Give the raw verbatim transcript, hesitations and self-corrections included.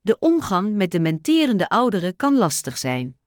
De omgang met dementerende ouderen kan lastig zijn.